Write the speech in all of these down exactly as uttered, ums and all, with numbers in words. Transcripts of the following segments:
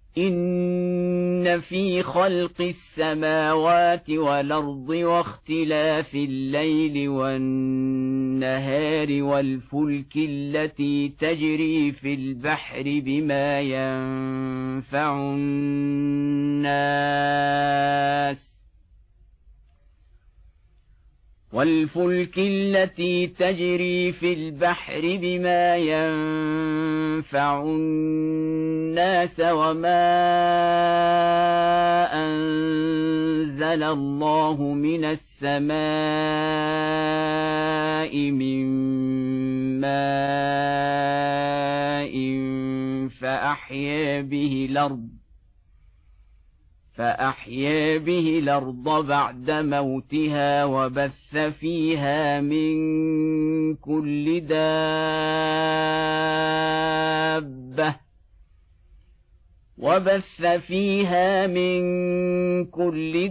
إن في خلق السماوات والأرض واختلاف الليل والنهار والفلك التي تجري في البحر بما ينفع الناس والفلك التي تجري في البحر بما ينفع الناس وما أنزل الله من السماء من ماء فأحيا به الأرض فأحيا به الأرض بعد موتها وبث فيها من كل دابة وبث فيها من كل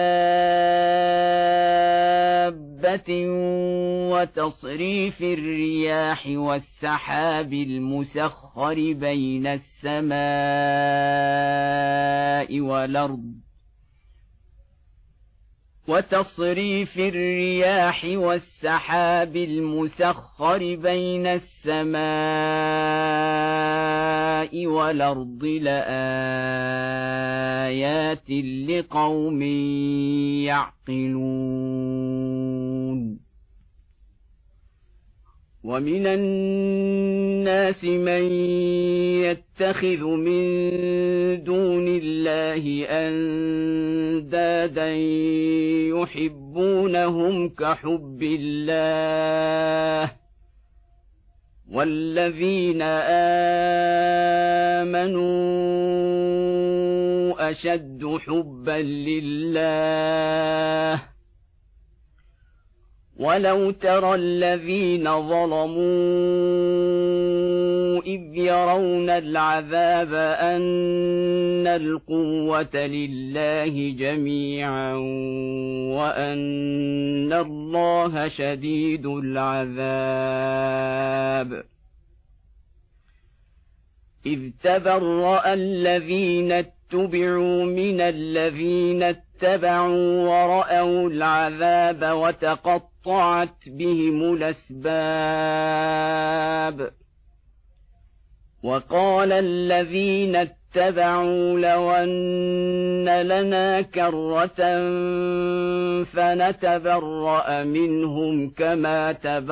دابة وتصريف الرياح والسحاب المسخر بين السماء والأرض وتصريف الرياح والسحاب المسخر بين السماء والأرض لآيات لقوم يعقلون ومن الناس من يتخذ من دون الله أندادا يحبونهم كحب الله والذين آمنوا أشد حبا لله ولو ترى الذين ظلموا إذ يرون العذاب أن القوة لله جميعا وأن الله شديد العذاب إذ تبرأ الذين اتبعوا من الذين اتبعوا ورأوا العذاب وتقطعت بهم الأسباب وقال الذين اتبعوا لو أن لنا كرة فنتبرأ منهم كما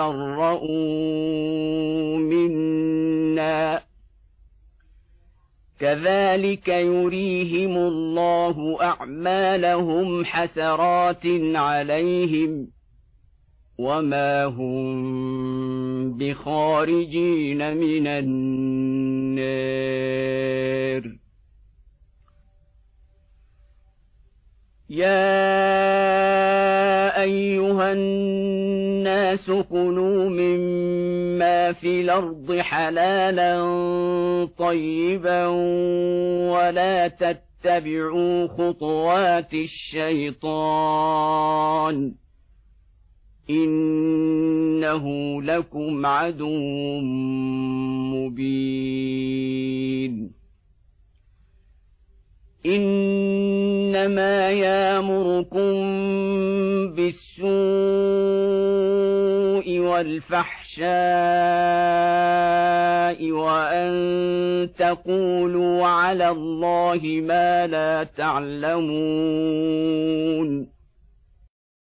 تبرؤوا منا كذلك يريهم الله أعمالهم حسرات عليهم وما هم بخارجين من النار يا أيها الناس كلوا مما في الأرض حلالا طيبا ولا تتبعوا خطوات الشيطان إنه لكم عدو مبين إنما يأمركم بالسوء والفحشاء وأن تقولوا على الله ما لا تعلمون